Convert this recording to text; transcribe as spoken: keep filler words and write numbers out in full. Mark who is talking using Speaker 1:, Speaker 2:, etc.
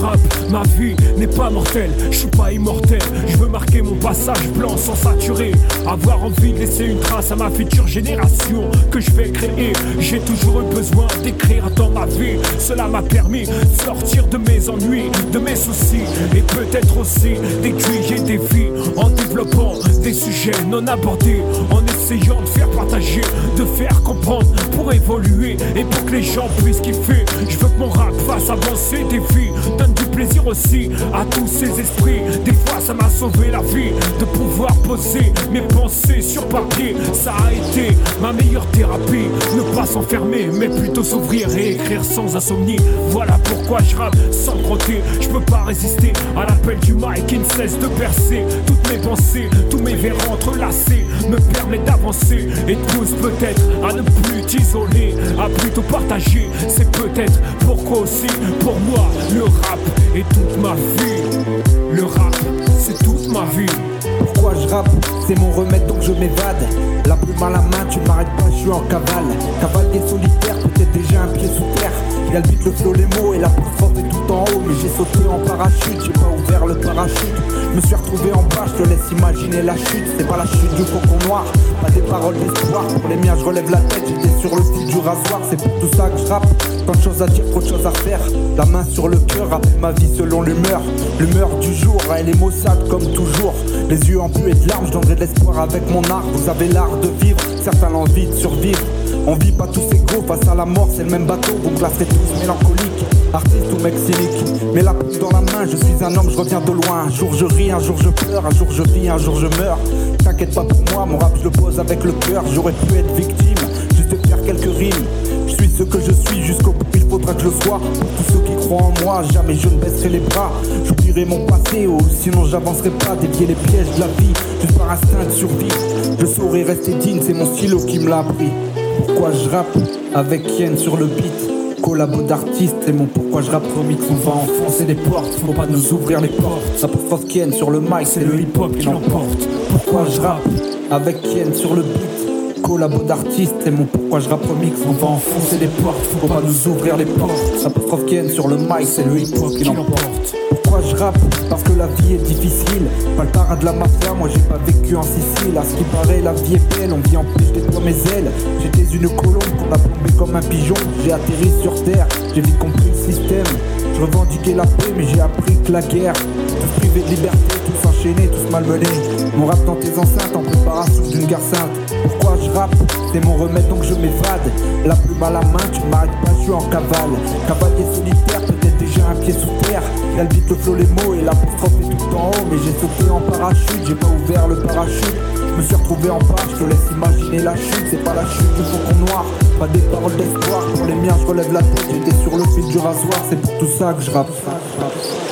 Speaker 1: rappe, ma vie n'est pas mortelle, je suis pas immortel. Je veux marquer mon passage blanc sans saturer, avoir envie de laisser une trace à ma future génération que je vais créer. J'ai toujours eu besoin d'écrire dans ma vie, cela m'a permis de sortir de mes ennuis, de mes soucis, et peut-être aussi d'aiguiller des vies en développant des sujets non abordés, en essayant de faire partager, de faire comprendre pour évoluer et pour que les gens puissent kiffer. Je veux que mon rap fasse avancer des vies, donne du plaisir aussi à tous ces esprits. Des fois ça m'a sauvé la vie de pouvoir poser mes pensées sur papier. Ça a été ma meilleure thérapie, ne pas s'enfermer mais plutôt s'ouvrir et écrire sans insomnie. Voilà pourquoi je rappe sans crotter, je peux pas résister à l'appel du mic qui ne cesse de percer. Toutes mes pensées, tous mes vers entrelacés me permettent d'avancer et de pousse peut-être à ne plus t'isoler, à plutôt partager. C'est peut-être pourquoi aussi pour moi le rap est toute ma vie. Le rap c'est toute ma vie.
Speaker 2: Pourquoi je rappe? C'est mon remède donc je m'évade. La plume à la main, tu ne m'arrêtes pas, je suis en cavale. Cavalier solitaire, peut-être déjà un pied sous terre. Il y a le beat, le flow, les mots et la prof est tout en haut. Mais j'ai sauté en parachute, j'ai pas ouvert le parachute. Je me suis retrouvé en bas, je te laisse imaginer la chute. C'est pas la chute du cocon noir, pas des paroles d'espoir. Pour les miens je relève la tête, j'étais sur le fil du rasoir. C'est pour tout ça que je rappe, tant de choses à dire, trop de choses à faire. La main sur le cœur, rappelle ma vie selon l'humeur. L'humeur du jour, elle est maussade comme toujours. Les yeux empués de larmes, je donnerai de l'espoir avec mon art. Vous avez l'art de vivre, certains l'envie de survivre. On vit pas tous égaux, face à la mort c'est le même bateau. Vous classerez tous mélancoliques, artiste ou mec cynique. Mais la plume dans la main, je suis un homme, je reviens de loin. Un jour je ris, un jour je pleure, un jour je vis, un jour je meurs. T'inquiète pas pour moi, mon rap je le pose avec le cœur. J'aurais pu être victime, juste de faire quelques rimes. Je suis ce que je suis jusqu'au bout, il faudra que je le sois. Pour tous ceux qui croient en moi, jamais je ne baisserai les bras. J'oublierai mon passé, oh, sinon j'avancerai pas. Dévier les pièges de la vie, juste par instinct de survie. Je saurais rester digne, c'est mon stylo qui me l'a appris. Pourquoi je rappe avec Yen sur le beat, collabo d'artistes, c'est mon pourquoi je rappe remix. On va enfoncer les portes, faut pas nous ouvrir les portes. Apostrophe Yen sur le mic, c'est le hip hop qui l'emporte. Pourquoi je rappe avec Yen sur le beat, collabo d'artistes, c'est mon pourquoi je rappe remix. On va enfoncer les portes, faut pas nous ouvrir les portes. Apostrophe Yen sur le mic, c'est le hip hop qui l'emporte. Pourquoi je rappe? Parce que la vie est difficile. Pas le parrain de la mafia, moi j'ai pas vécu en Sicile. À ce qui paraît la vie est belle, on vit en plus, je déploie mes ailes. J'étais une colombe qu'on a plombé comme un pigeon. J'ai atterri sur terre, j'ai vite compris le système. Je revendiquais la paix mais j'ai appris que la guerre. Tous privés de liberté, tous enchaînés, tous malmenés. Mon rap dans tes enceintes en préparation d'une guerre sainte. Pourquoi je rappe? C'est mon remède donc je m'évade. La plume à la main, tu m'arrêtes pas, je suis en cavale. Cavalier solitaire, peut-être déjà un pied sous terre. Y'a le beat, le flow, les mots et l'apostrophe est tout en haut. Mais j'ai sauté en parachute, j'ai pas ouvert le parachute. Je me suis retrouvé en bas, je te laisse imaginer la chute. C'est pas la chute du faucon noir, pas des paroles d'espoir. Pour les miens je relève la tête, j'étais sur le fil du rasoir. C'est pour tout ça que je rappe.